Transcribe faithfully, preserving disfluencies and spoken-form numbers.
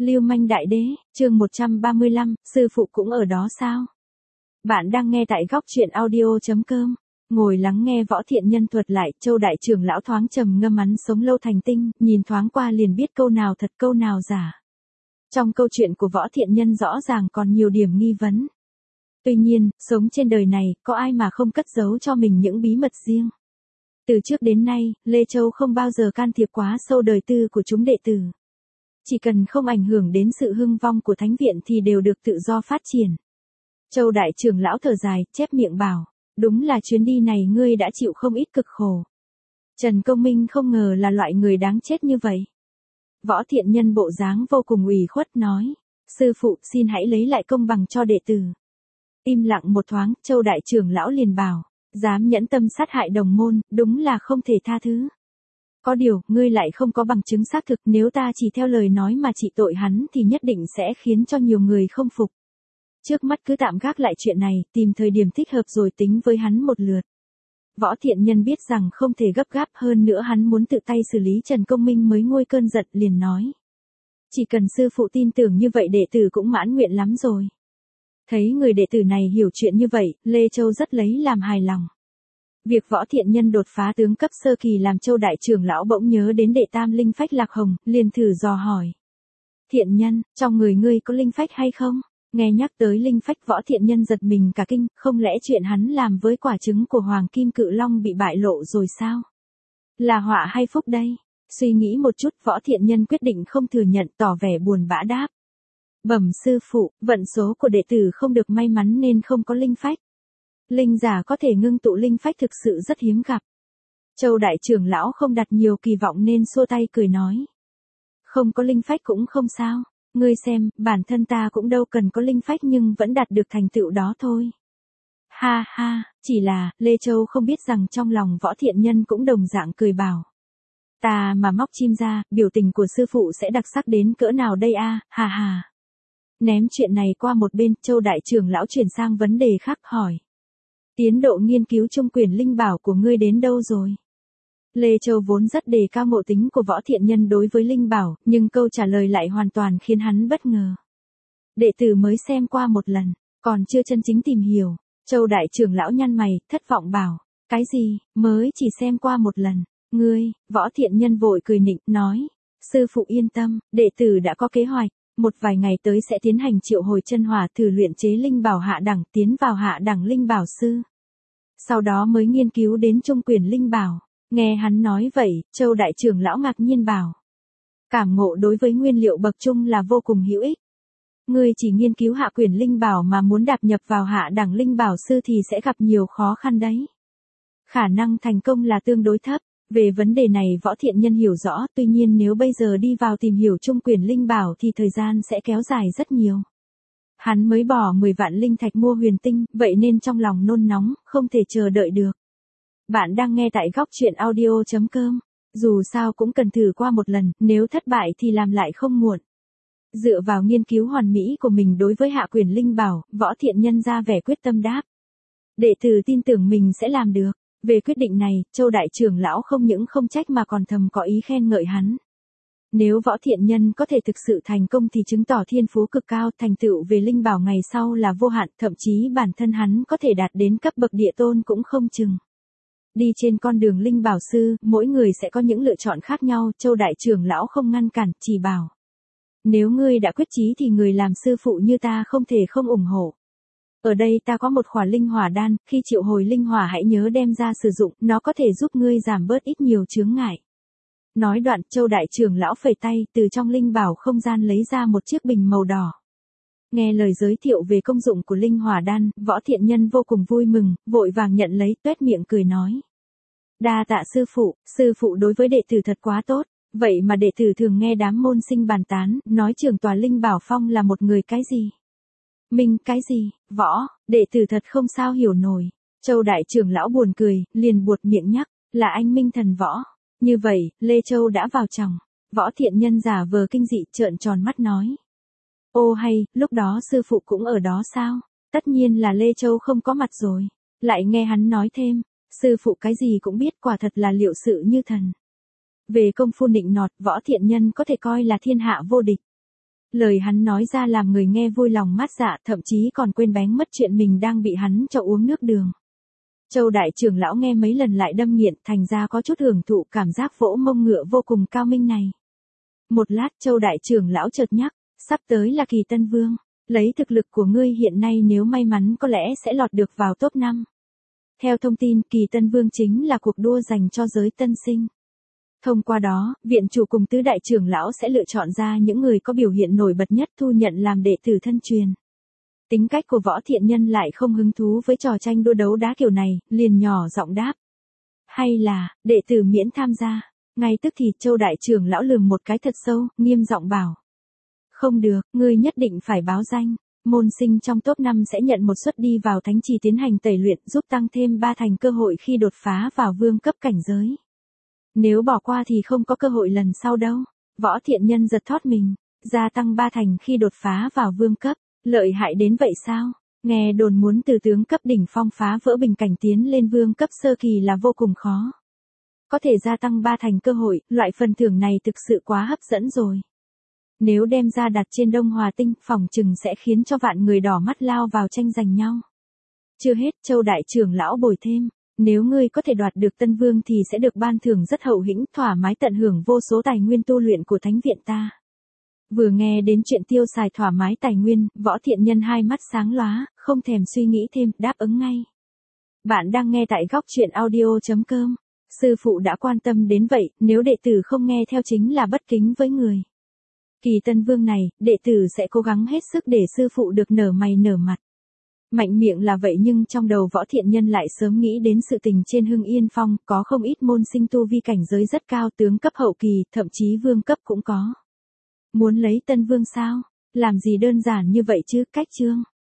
Lưu manh đại đế, chương một trăm ba mươi lăm, sư phụ cũng ở đó sao? Bạn đang nghe tại góc truyện audio chấm com. Ngồi lắng nghe Võ Thiện Nhân thuật lại, Châu đại trưởng lão thoáng trầm ngâm hắn sống lâu thành tinh, nhìn thoáng qua liền biết câu nào thật câu nào giả. Trong câu chuyện của Võ Thiện Nhân rõ ràng còn nhiều điểm nghi vấn. Tuy nhiên, sống trên đời này, có ai mà không cất giấu cho mình những bí mật riêng. Từ trước đến nay, Lê Châu không bao giờ can thiệp quá sâu đời tư của chúng đệ tử. Chỉ cần không ảnh hưởng đến sự hưng vong của thánh viện thì đều được tự do phát triển. Châu đại trưởng lão thở dài, chép miệng bảo, đúng là chuyến đi này ngươi đã chịu không ít cực khổ. Trần Công Minh không ngờ là loại người đáng chết như vậy. Võ Thiện Nhân bộ dáng vô cùng ủy khuất nói, sư phụ xin hãy lấy lại công bằng cho đệ tử. Im lặng một thoáng, Châu đại trưởng lão liền bảo, dám nhẫn tâm sát hại đồng môn, đúng là không thể tha thứ. Có điều, ngươi lại không có bằng chứng xác thực, nếu ta chỉ theo lời nói mà trị tội hắn thì nhất định sẽ khiến cho nhiều người không phục. Trước mắt cứ tạm gác lại chuyện này, tìm thời điểm thích hợp rồi tính với hắn một lượt. Võ Thiện Nhân biết rằng không thể gấp gáp, hơn nữa hắn muốn tự tay xử lý Trần Công Minh mới nguôi cơn giận, liền nói. Chỉ cần sư phụ tin tưởng như vậy đệ tử cũng mãn nguyện lắm rồi. Thấy người đệ tử này hiểu chuyện như vậy, Lê Châu rất lấy làm hài lòng. Việc Võ Thiện Nhân đột phá tướng cấp sơ kỳ làm Châu đại trưởng lão bỗng nhớ đến đệ tam linh phách Lạc Hồng, liền thử dò hỏi. Thiện Nhân, trong người ngươi có linh phách hay không? Nghe nhắc tới linh phách, Võ Thiện Nhân giật mình cả kinh, không lẽ chuyện hắn làm với quả trứng của Hoàng Kim Cự Long bị bại lộ rồi sao? Là họa hay phúc đây? Suy nghĩ một chút, Võ Thiện Nhân quyết định không thừa nhận, tỏ vẻ buồn bã đáp. Bẩm sư phụ, vận số của đệ tử không được may mắn nên không có linh phách. Linh giả có thể ngưng tụ linh phách thực sự rất hiếm gặp. Châu đại trưởng lão không đặt nhiều kỳ vọng nên xua tay cười nói. Không có linh phách cũng không sao. Ngươi xem, bản thân ta cũng đâu cần có linh phách nhưng vẫn đạt được thành tựu đó thôi. Ha ha, chỉ là, Lê Châu không biết rằng trong lòng Võ Thiện Nhân cũng đồng dạng cười bảo. Ta mà móc chim ra, biểu tình của sư phụ sẽ đặc sắc đến cỡ nào đây a, ha ha. Ném chuyện này qua một bên, Châu đại trưởng lão chuyển sang vấn đề khác hỏi. Tiến độ nghiên cứu trung quyền linh bảo của ngươi đến đâu rồi? Lê Châu vốn rất đề cao ngộ tính của Võ Thiện Nhân đối với linh bảo, nhưng câu trả lời lại hoàn toàn khiến hắn bất ngờ. Đệ tử mới xem qua một lần, còn chưa chân chính tìm hiểu. Châu đại trưởng lão nhăn mày, thất vọng bảo, cái gì, mới chỉ xem qua một lần. Ngươi, Võ Thiện Nhân vội cười nịnh, nói, sư phụ yên tâm, đệ tử đã có kế hoạch. Một vài ngày tới sẽ tiến hành triệu hồi chân hỏa thử luyện chế linh bảo hạ đẳng, tiến vào hạ đẳng linh bảo sư. Sau đó mới nghiên cứu đến trung quyền linh bảo. Nghe hắn nói vậy, Châu đại trưởng lão ngạc nhiên bảo. Cảm ngộ đối với nguyên liệu bậc trung là vô cùng hữu ích. Ngươi chỉ nghiên cứu hạ quyền linh bảo mà muốn đạp nhập vào hạ đẳng linh bảo sư thì sẽ gặp nhiều khó khăn đấy. Khả năng thành công là tương đối thấp. Về vấn đề này Võ Thiện Nhân hiểu rõ, tuy nhiên nếu bây giờ đi vào tìm hiểu trung quyền linh bảo thì thời gian sẽ kéo dài rất nhiều. Hắn mới bỏ mười vạn linh thạch mua huyền tinh, vậy nên trong lòng nôn nóng, không thể chờ đợi được. Bạn đang nghe tại góc truyện audio chấm com. Dù sao cũng cần thử qua một lần, nếu thất bại thì làm lại không muộn. Dựa vào nghiên cứu hoàn mỹ của mình đối với hạ quyền linh bảo, Võ Thiện Nhân ra vẻ quyết tâm đáp. Đệ tử tin tưởng mình sẽ làm được. Về quyết định này, Châu đại trưởng lão không những không trách mà còn thầm có ý khen ngợi hắn. Nếu Võ Thiện Nhân có thể thực sự thành công thì chứng tỏ thiên phú cực cao, thành tựu về linh bảo ngày sau là vô hạn, thậm chí bản thân hắn có thể đạt đến cấp bậc địa tôn cũng không chừng. Đi trên con đường linh bảo sư, mỗi người sẽ có những lựa chọn khác nhau, Châu đại trưởng lão không ngăn cản, chỉ bảo. Nếu ngươi đã quyết chí thì người làm sư phụ như ta không thể không ủng hộ. Ở đây ta có một khỏa linh hỏa đan, khi triệu hồi linh hỏa hãy nhớ đem ra sử dụng, nó có thể giúp ngươi giảm bớt ít nhiều chướng ngại. Nói đoạn, Châu đại trưởng lão phẩy tay, từ trong linh bảo không gian lấy ra một chiếc bình màu đỏ. Nghe lời giới thiệu về công dụng của linh hỏa đan, Võ Thiện Nhân vô cùng vui mừng, vội vàng nhận lấy, tuét miệng cười nói. Đa tạ sư phụ, sư phụ đối với đệ tử thật quá tốt, vậy mà đệ tử thường nghe đám môn sinh bàn tán, nói trưởng tòa linh bảo phong là một người cái gì? Minh cái gì, Võ, đệ tử thật không sao hiểu nổi. Châu đại trưởng lão buồn cười, liền buột miệng nhắc, là anh Minh thần Võ. Như vậy, Lê Châu đã vào chòng. Võ Thiện Nhân giả vờ kinh dị trợn tròn mắt nói. Ô hay, lúc đó sư phụ cũng ở đó sao? Tất nhiên là Lê Châu không có mặt rồi. Lại nghe hắn nói thêm, sư phụ cái gì cũng biết, quả thật là liệu sự như thần. Về công phu nịnh nọt, Võ Thiện Nhân có thể coi là thiên hạ vô địch. Lời hắn nói ra làm người nghe vui lòng mát dạ, thậm chí còn quên bén mất chuyện mình đang bị hắn cho uống nước đường. Châu đại trưởng lão nghe mấy lần lại đâm nghiện, thành ra có chút hưởng thụ cảm giác vỗ mông ngựa vô cùng cao minh này. Một lát Châu đại trưởng lão chợt nhắc, sắp tới là kỳ Tân Vương, lấy thực lực của ngươi hiện nay nếu may mắn có lẽ sẽ lọt được vào top năm. Theo thông tin, kỳ Tân Vương chính là cuộc đua dành cho giới tân sinh. Thông qua đó, viện chủ cùng tứ đại trưởng lão sẽ lựa chọn ra những người có biểu hiện nổi bật nhất thu nhận làm đệ tử thân truyền. Tính cách của Võ Thiện Nhân lại không hứng thú với trò tranh đua đấu đá kiểu này, liền nhỏ giọng đáp. Hay là, đệ tử miễn tham gia. Ngay tức thì Châu đại trưởng lão lườm một cái thật sâu, nghiêm giọng bảo. Không được, ngươi nhất định phải báo danh. Môn sinh trong top năm sẽ nhận một suất đi vào thánh trì tiến hành tẩy luyện giúp tăng thêm ba thành cơ hội khi đột phá vào vương cấp cảnh giới. Nếu bỏ qua thì không có cơ hội lần sau đâu. Võ Thiện Nhân giật thót mình, gia tăng ba thành khi đột phá vào vương cấp, lợi hại đến vậy sao? Nghe đồn muốn từ tướng cấp đỉnh phong phá vỡ bình cảnh tiến lên vương cấp sơ kỳ là vô cùng khó. Có thể gia tăng ba thành cơ hội, loại phần thưởng này thực sự quá hấp dẫn rồi. Nếu đem ra đặt trên Đông Hòa Tinh, phòng chừng sẽ khiến cho vạn người đỏ mắt lao vào tranh giành nhau. Chưa hết, Châu đại trưởng lão bồi thêm. Nếu ngươi có thể đoạt được Tân Vương thì sẽ được ban thưởng rất hậu hĩnh, thoải mái tận hưởng vô số tài nguyên tu luyện của thánh viện ta. Vừa nghe đến chuyện tiêu xài thoải mái tài nguyên, Võ Thiện Nhân hai mắt sáng lóa, không thèm suy nghĩ thêm, đáp ứng ngay. Bạn đang nghe tại góc truyện audio chấm com. Sư phụ đã quan tâm đến vậy, nếu đệ tử không nghe theo chính là bất kính với người. Kỳ Tân Vương này, đệ tử sẽ cố gắng hết sức để sư phụ được nở mày nở mặt. Mạnh miệng là vậy nhưng trong đầu Võ Thiện Nhân lại sớm nghĩ đến sự tình trên Hưng Yên Phong, có không ít môn sinh tu vi cảnh giới rất cao, tướng cấp hậu kỳ, thậm chí vương cấp cũng có. Muốn lấy Tân Vương sao? Làm gì đơn giản như vậy chứ, cách chương.